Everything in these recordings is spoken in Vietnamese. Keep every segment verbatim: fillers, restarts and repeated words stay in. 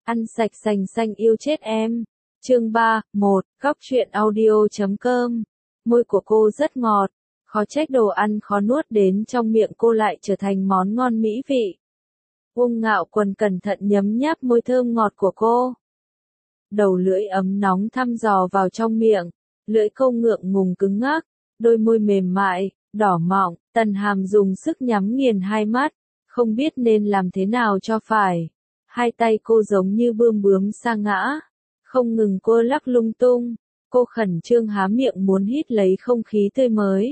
Ăn sạch sành xanh yêu chết em. Chương ba, một, góc truyện audio chấm com. Môi của cô rất ngọt, khó trách đồ ăn khó nuốt đến trong miệng cô lại trở thành món ngon mỹ vị. Uông Ngạo Quần cẩn thận nhấm nháp môi thơm ngọt của cô. Đầu lưỡi ấm nóng thăm dò vào trong miệng, lưỡi câu ngượng ngùng cứng ngắc, đôi môi mềm mại, đỏ mọng, Tần Hàm dùng sức nhắm nghiền hai mắt, không biết nên làm thế nào cho phải. Hai tay cô giống như bươm bướm sa ngã, không ngừng cô lắc lung tung, cô khẩn trương há miệng muốn hít lấy không khí tươi mới.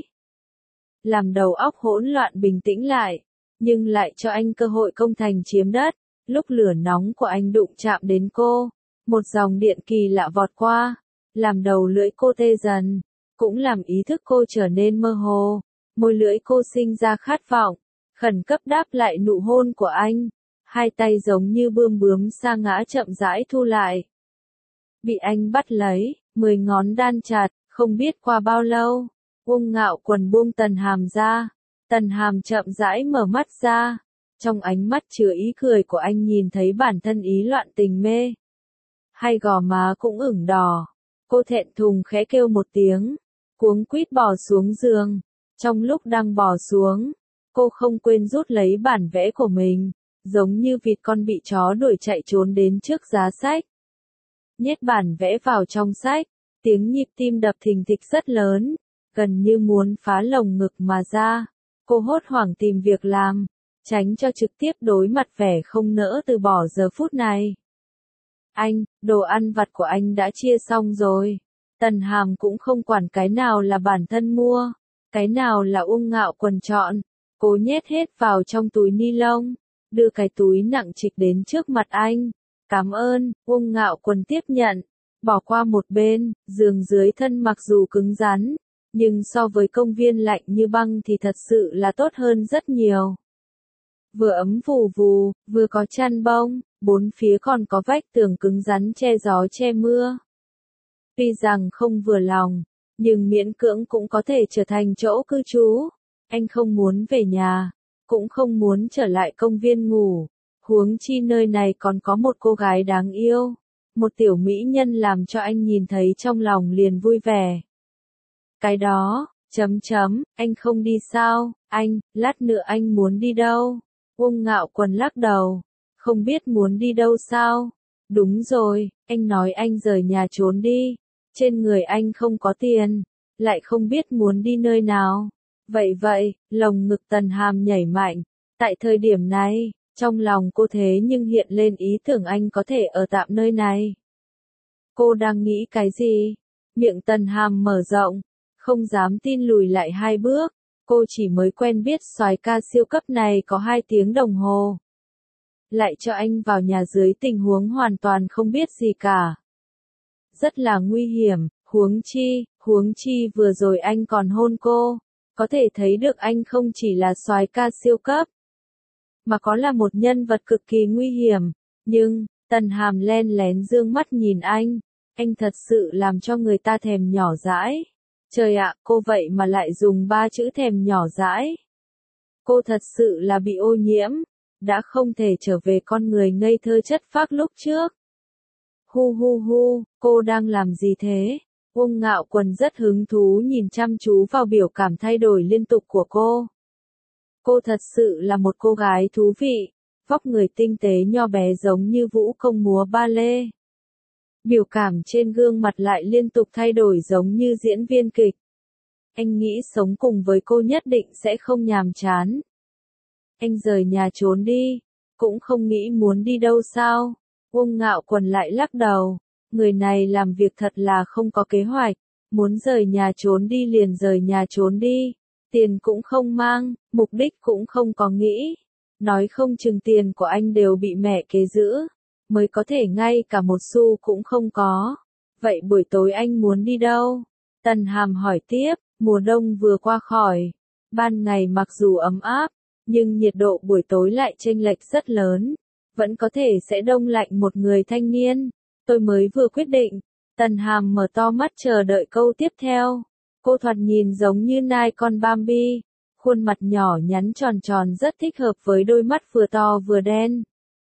Làm đầu óc hỗn loạn bình tĩnh lại, nhưng lại cho anh cơ hội công thành chiếm đất. Lúc lửa nóng của anh đụng chạm đến cô, một dòng điện kỳ lạ vọt qua, làm đầu lưỡi cô tê dần, cũng làm ý thức cô trở nên mơ hồ. Môi lưỡi cô sinh ra khát vọng, khẩn cấp đáp lại nụ hôn của anh. Hai tay giống như bươm bướm sa ngã chậm rãi thu lại. Bị anh bắt lấy, mười ngón đan chặt, không biết qua bao lâu, Uông Ngạo Quần buông Tần Hàm ra. Tần Hàm chậm rãi mở mắt ra, trong ánh mắt chứa ý cười của anh nhìn thấy bản thân ý loạn tình mê. Hai gò má cũng ửng đỏ, cô thẹn thùng khẽ kêu một tiếng, cuống quýt bò xuống giường. Trong lúc đang bò xuống, cô không quên rút lấy bản vẽ của mình, giống như vịt con bị chó đuổi chạy trốn đến trước giá sách. Nhét bản vẽ vào trong sách, tiếng nhịp tim đập thình thịch rất lớn, gần như muốn phá lồng ngực mà ra. Cô hốt hoảng tìm việc làm, tránh cho trực tiếp đối mặt vẻ không nỡ từ bỏ giờ phút này. Anh, đồ ăn vặt của anh đã chia xong rồi. Tần Hàm cũng không quản cái nào là bản thân mua, cái nào là Uông Ngạo Quần chọn. Cô nhét hết vào trong túi ni lông, đưa cái túi nặng trịch đến trước mặt anh. Cảm ơn, Uông Ngạo Quần tiếp nhận, bỏ qua một bên. Giường dưới thân mặc dù cứng rắn, nhưng so với công viên lạnh như băng thì thật sự là tốt hơn rất nhiều. Vừa ấm vù vù, vừa có chăn bông, bốn phía còn có vách tường cứng rắn che gió che mưa. Tuy rằng không vừa lòng, nhưng miễn cưỡng cũng có thể trở thành chỗ cư trú. Anh không muốn về nhà, cũng không muốn trở lại công viên ngủ. Huống chi nơi này còn có một cô gái đáng yêu, một tiểu mỹ nhân làm cho anh nhìn thấy trong lòng liền vui vẻ. Cái đó, chấm chấm, anh không đi sao, anh, lát nữa anh muốn đi đâu? Uông Ngạo Quần lắc đầu, không biết muốn đi đâu sao? Đúng rồi, anh nói anh rời nhà trốn đi, trên người anh không có tiền, lại không biết muốn đi nơi nào. Vậy vậy, lồng ngực Tần Hàm nhảy mạnh, tại thời điểm này, trong lòng cô thế nhưng hiện lên ý tưởng anh có thể ở tạm nơi này. Cô đang nghĩ cái gì? Miệng Tần Hàm mở rộng, không dám tin lùi lại hai bước, cô chỉ mới quen biết soái ca siêu cấp này có hai tiếng đồng hồ. Lại cho anh vào nhà dưới tình huống hoàn toàn không biết gì cả. Rất là nguy hiểm, huống chi, huống chi vừa rồi anh còn hôn cô, có thể thấy được anh không chỉ là soái ca siêu cấp, mà có là một nhân vật cực kỳ nguy hiểm. Nhưng, Tần Hàm len lén dương mắt nhìn anh, anh thật sự làm cho người ta thèm nhỏ dãi. Trời ạ, cô vậy mà lại dùng ba chữ thèm nhỏ dãi. Cô thật sự là bị ô nhiễm, đã không thể trở về con người ngây thơ chất phác lúc trước. Hu hu hu, cô đang làm gì thế? Uông Ngạo Quần rất hứng thú nhìn chăm chú vào biểu cảm thay đổi liên tục của cô. Cô thật sự là một cô gái thú vị, vóc người tinh tế nho bé giống như vũ công múa ba lê. Biểu cảm trên gương mặt lại liên tục thay đổi giống như diễn viên kịch. Anh nghĩ sống cùng với cô nhất định sẽ không nhàm chán. Anh rời nhà trốn đi, cũng không nghĩ muốn đi đâu sao? Uông Ngạo Quần lại lắc đầu, người này làm việc thật là không có kế hoạch, muốn rời nhà trốn đi liền rời nhà trốn đi, tiền cũng không mang, mục đích cũng không có nghĩ. Nói không chừng tiền của anh đều bị mẹ kế giữ, mới có thể ngay cả một xu cũng không có. Vậy buổi tối anh muốn đi đâu? Tần Hàm hỏi tiếp, mùa đông vừa qua khỏi, ban ngày mặc dù ấm áp, nhưng nhiệt độ buổi tối lại chênh lệch rất lớn, vẫn có thể sẽ đông lạnh một người thanh niên. Tôi mới vừa quyết định. Tần Hàm mở to mắt chờ đợi câu tiếp theo. Cô thoạt nhìn giống như nai con Bambi, khuôn mặt nhỏ nhắn tròn tròn rất thích hợp với đôi mắt vừa to vừa đen.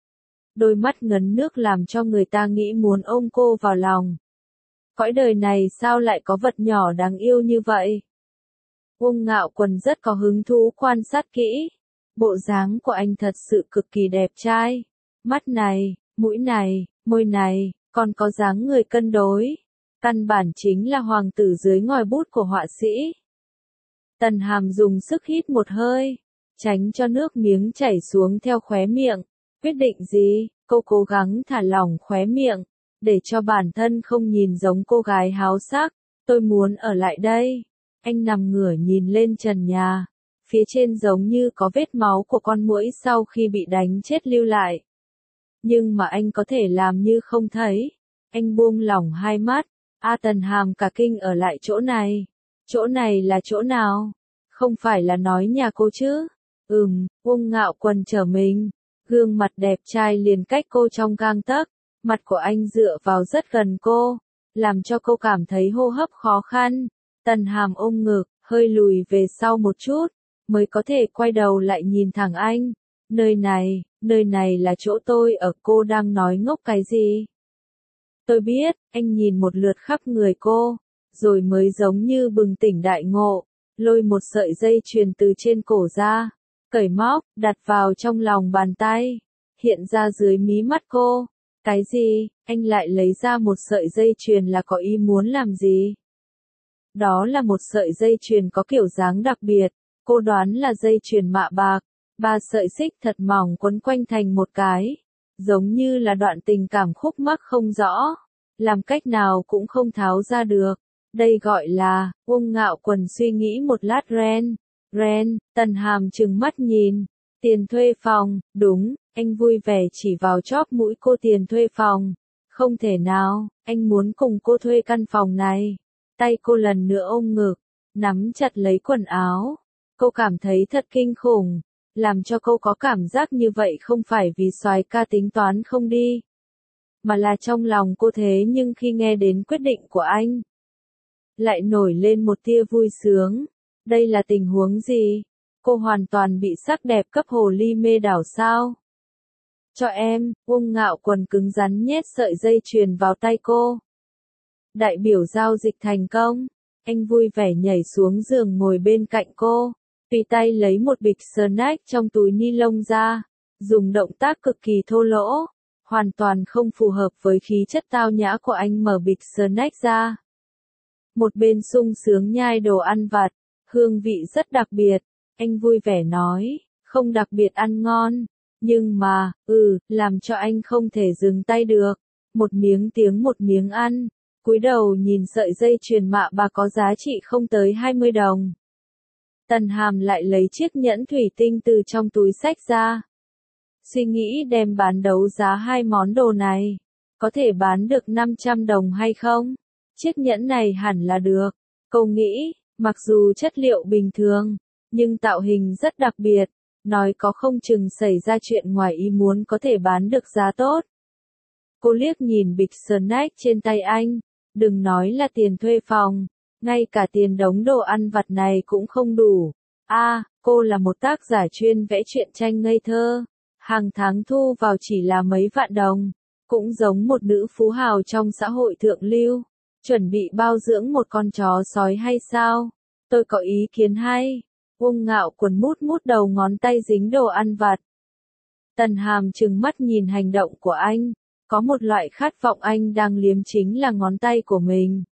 đôi mắt ngấn nước làm cho người ta nghĩ muốn ôm cô vào lòng. Cõi đời này sao lại có vật nhỏ đáng yêu như vậy? Uông Ngạo Quần rất có hứng thú quan sát kỹ. Bộ dáng của anh thật sự cực kỳ đẹp trai. Mắt này, mũi này, môi này, còn có dáng người cân đối. Căn bản chính là hoàng tử dưới ngòi bút của họa sĩ. Tần Hàm dùng sức hít một hơi, tránh cho nước miếng chảy xuống theo khóe miệng. Quyết định gì? Cô cố gắng thả lỏng khóe miệng, để cho bản thân không nhìn giống cô gái háo sắc. Tôi muốn ở lại đây. Anh nằm ngửa nhìn lên trần nhà. Phía trên giống như có vết máu của con muỗi sau khi bị đánh chết lưu lại. Nhưng mà anh có thể làm như không thấy. Anh buông lỏng hai mắt. A Tần Hàm cả kinh ở lại chỗ này. Chỗ này là chỗ nào? Không phải là nói nhà cô chứ? Ừm, Uông Ngạo Quần trở mình. Gương mặt đẹp trai liền cách cô trong gang tấc. Mặt của anh dựa vào rất gần cô, làm cho cô cảm thấy hô hấp khó khăn. Tần Hàm ôm ngực, hơi lùi về sau một chút, mới có thể quay đầu lại nhìn thẳng anh. Nơi này, nơi này là chỗ tôi ở. Cô đang nói ngốc cái gì? Tôi biết. Anh nhìn một lượt khắp người cô, rồi mới giống như bừng tỉnh đại ngộ, lôi một sợi dây chuyền từ trên cổ ra, cởi móc, đặt vào trong lòng bàn tay, hiện ra dưới mí mắt cô. Cái gì? Anh lại lấy ra một sợi dây chuyền là có ý muốn làm gì? Đó là một sợi dây chuyền có kiểu dáng đặc biệt, cô đoán là dây chuyền mạ bạc, ba sợi xích thật mỏng quấn quanh thành một cái, giống như là đoạn tình cảm khúc mắc không rõ, làm cách nào cũng không tháo ra được. Đây gọi là, Uông Ngạo Quần suy nghĩ một lát ren, ren, Tần Hàm trừng mắt nhìn, tiền thuê phòng, đúng, anh vui vẻ chỉ vào chóp mũi cô. Tiền thuê phòng, không thể nào, anh muốn cùng cô thuê căn phòng này. Tay cô lần nữa ôm ngực, nắm chặt lấy quần áo, cô cảm thấy thật kinh khủng, làm cho cô có cảm giác như vậy không phải vì soái ca tính toán không đi, mà là trong lòng cô thế nhưng khi nghe đến quyết định của anh, lại nổi lên một tia vui sướng. Đây là tình huống gì? Cô hoàn toàn bị sắc đẹp cấp hồ ly mê đảo sao? Cho em. Uông Ngạo Quần cứng rắn nhét sợi dây chuyền vào tay cô. Đại biểu giao dịch thành công. Anh vui vẻ nhảy xuống giường ngồi bên cạnh cô, tùy tay lấy một bịch snack trong túi ni lông ra, dùng động tác cực kỳ thô lỗ, hoàn toàn không phù hợp với khí chất tao nhã của anh. Mở bịch snack ra, một bên sung sướng nhai đồ ăn vặt, hương vị rất đặc biệt. Anh vui vẻ nói, không đặc biệt ăn ngon, nhưng mà, ừ, làm cho anh không thể dừng tay được. Một miếng tiếng một miếng ăn, cúi đầu nhìn sợi dây chuyền mạ bạc có giá trị không tới hai mươi đồng. Tần Hàm lại lấy chiếc nhẫn thủy tinh từ trong túi xách ra. Suy nghĩ đem bán đấu giá hai món đồ này, có thể bán được năm trăm đồng hay không? Chiếc nhẫn này hẳn là được. Cô nghĩ, mặc dù chất liệu bình thường, nhưng tạo hình rất đặc biệt, nói có không chừng xảy ra chuyện ngoài ý muốn có thể bán được giá tốt. Cô liếc nhìn bịch snack trên tay anh, đừng nói là tiền thuê phòng, ngay cả tiền đống đồ ăn vặt này cũng không đủ. A, à, cô là một tác giả chuyên vẽ truyện tranh ngây thơ, hàng tháng thu vào chỉ là mấy vạn đồng, cũng giống một nữ phú hào trong xã hội thượng lưu, chuẩn bị bao dưỡng một con chó sói hay sao? Tôi có ý kiến hay. Uông Ngạo Quần mút mút đầu ngón tay dính đồ ăn vặt. Tần Hàm trừng mắt nhìn hành động của anh, có một loại khát vọng anh đang liếm chính là ngón tay của mình.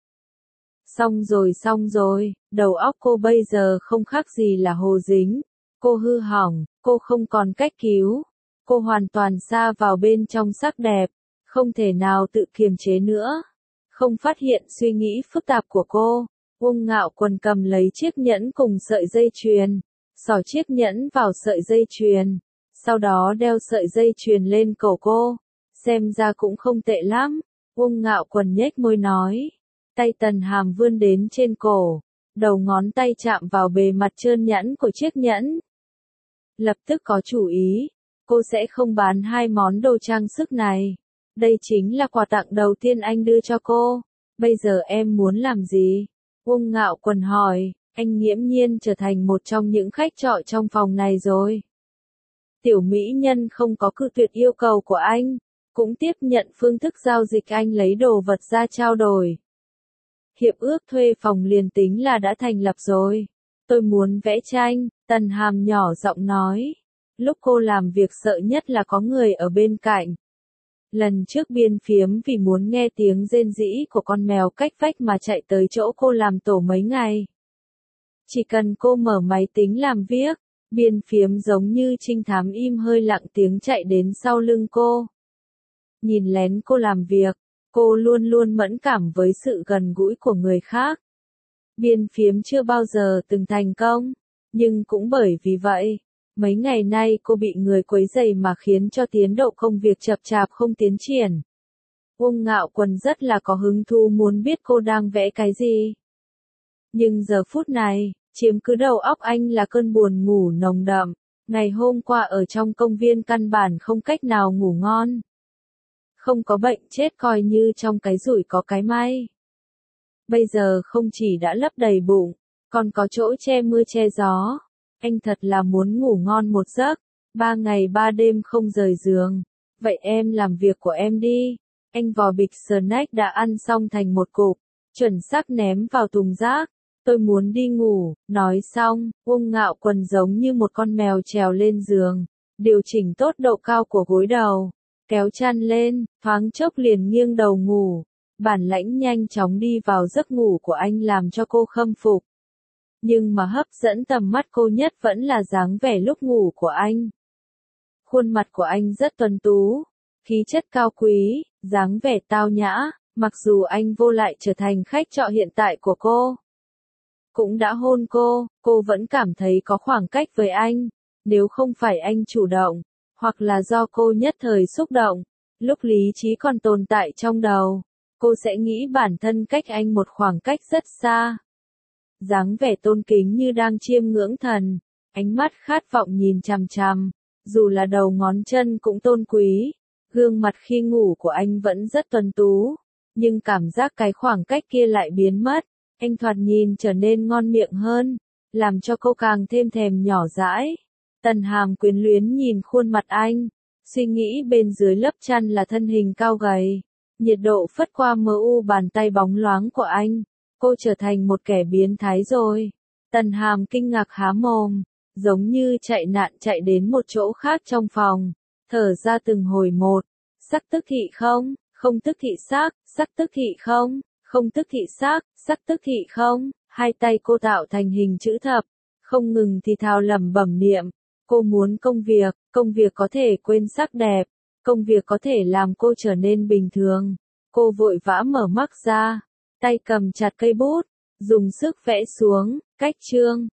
Xong rồi xong rồi, đầu óc cô bây giờ không khác gì là hồ dính. Cô hư hỏng, cô không còn cách cứu. Cô hoàn toàn sa vào bên trong sắc đẹp, không thể nào tự kiềm chế nữa. Không phát hiện suy nghĩ phức tạp của cô, Uông Ngạo Quần cầm lấy chiếc nhẫn cùng sợi dây chuyền, xỏ chiếc nhẫn vào sợi dây chuyền, sau đó đeo sợi dây chuyền lên cổ cô. Xem ra cũng không tệ lắm. Uông Ngạo Quần nhếch môi nói. Tay Tần Hàm vươn đến trên cổ, đầu ngón tay chạm vào bề mặt trơn nhẵn của chiếc nhẫn. Lập tức có chủ ý, cô sẽ không bán hai món đồ trang sức này. Đây chính là quà tặng đầu tiên anh đưa cho cô. Bây giờ em muốn làm gì? Uông Ngạo Quần hỏi. Anh nghiễm nhiên trở thành một trong những khách trọ trong phòng này rồi. Tiểu mỹ nhân không có cự tuyệt yêu cầu của anh, cũng tiếp nhận phương thức giao dịch anh lấy đồ vật ra trao đổi. Hiệp ước thuê phòng liền tính là đã thành lập rồi. Tôi muốn vẽ tranh, Tần Hàm nhỏ giọng nói. Lúc cô làm việc sợ nhất là có người ở bên cạnh. Lần trước biên phiếm vì muốn nghe tiếng rên rỉ của con mèo cách vách mà chạy tới chỗ cô làm tổ mấy ngày. Chỉ cần cô mở máy tính làm việc, biên phiếm giống như trinh thám im hơi lặng tiếng chạy đến sau lưng cô. Nhìn lén cô làm việc, cô luôn luôn mẫn cảm với sự gần gũi của người khác. Biên phiếm chưa bao giờ từng thành công, nhưng cũng bởi vì vậy, mấy ngày nay cô bị người quấy rầy mà khiến cho tiến độ công việc chậm chạp không tiến triển. Uông Ngạo Quân rất là có hứng thú muốn biết cô đang vẽ cái gì. Nhưng giờ phút này, chiếm cứ đầu óc anh là cơn buồn ngủ nồng đậm. Ngày hôm qua ở trong công viên căn bản không cách nào ngủ ngon. Không có bệnh chết coi như trong cái rủi có cái may. Bây giờ không chỉ đã lấp đầy bụng, còn có chỗ che mưa che gió. Anh thật là muốn ngủ ngon một giấc, ba ngày ba đêm không rời giường. Vậy em làm việc của em đi. Anh vò bịch snack đã ăn xong thành một cục, chuẩn xác ném vào thùng rác. Tôi muốn đi ngủ, nói xong, Uông Ngạo Quân giống như một con mèo trèo lên giường, điều chỉnh tốt độ cao của gối đầu, kéo chăn lên, thoáng chốc liền nghiêng đầu ngủ. Bản lãnh nhanh chóng đi vào giấc ngủ của anh làm cho cô khâm phục. Nhưng mà hấp dẫn tầm mắt cô nhất vẫn là dáng vẻ lúc ngủ của anh. Khuôn mặt của anh rất tuấn tú, khí chất cao quý, dáng vẻ tao nhã, mặc dù anh vô lại trở thành khách trọ hiện tại của cô. Cũng đã hôn cô, cô vẫn cảm thấy có khoảng cách với anh, nếu không phải anh chủ động, hoặc là do cô nhất thời xúc động, lúc lý trí còn tồn tại trong đầu, cô sẽ nghĩ bản thân cách anh một khoảng cách rất xa. Dáng vẻ tôn kính như đang chiêm ngưỡng thần, ánh mắt khát vọng nhìn chằm chằm, dù là đầu ngón chân cũng tôn quý, gương mặt khi ngủ của anh vẫn rất tuấn tú, nhưng cảm giác cái khoảng cách kia lại biến mất, anh thoạt nhìn trở nên ngon miệng hơn, làm cho cô càng thêm thèm nhỏ dãi. Tần Hàm quyến luyến nhìn khuôn mặt anh, suy nghĩ bên dưới lớp chăn là thân hình cao gầy, nhiệt độ phất qua mờ u bàn tay bóng loáng của anh. Cô trở thành một kẻ biến thái rồi. Tần Hàm kinh ngạc há mồm, giống như chạy nạn chạy đến một chỗ khác trong phòng, thở ra từng hồi một. Sắc tức thị không, không tức thị sắc, sắc tức thị không, không tức thị sắc, sắc tức thị không. Hai tay cô tạo thành hình chữ thập, không ngừng thì thào lẩm bẩm niệm. Cô muốn công việc, công việc có thể quên sắc đẹp, công việc có thể làm cô trở nên bình thường. Cô vội vã mở mắt ra, tay cầm chặt cây bút, dùng sức vẽ xuống, cách chương.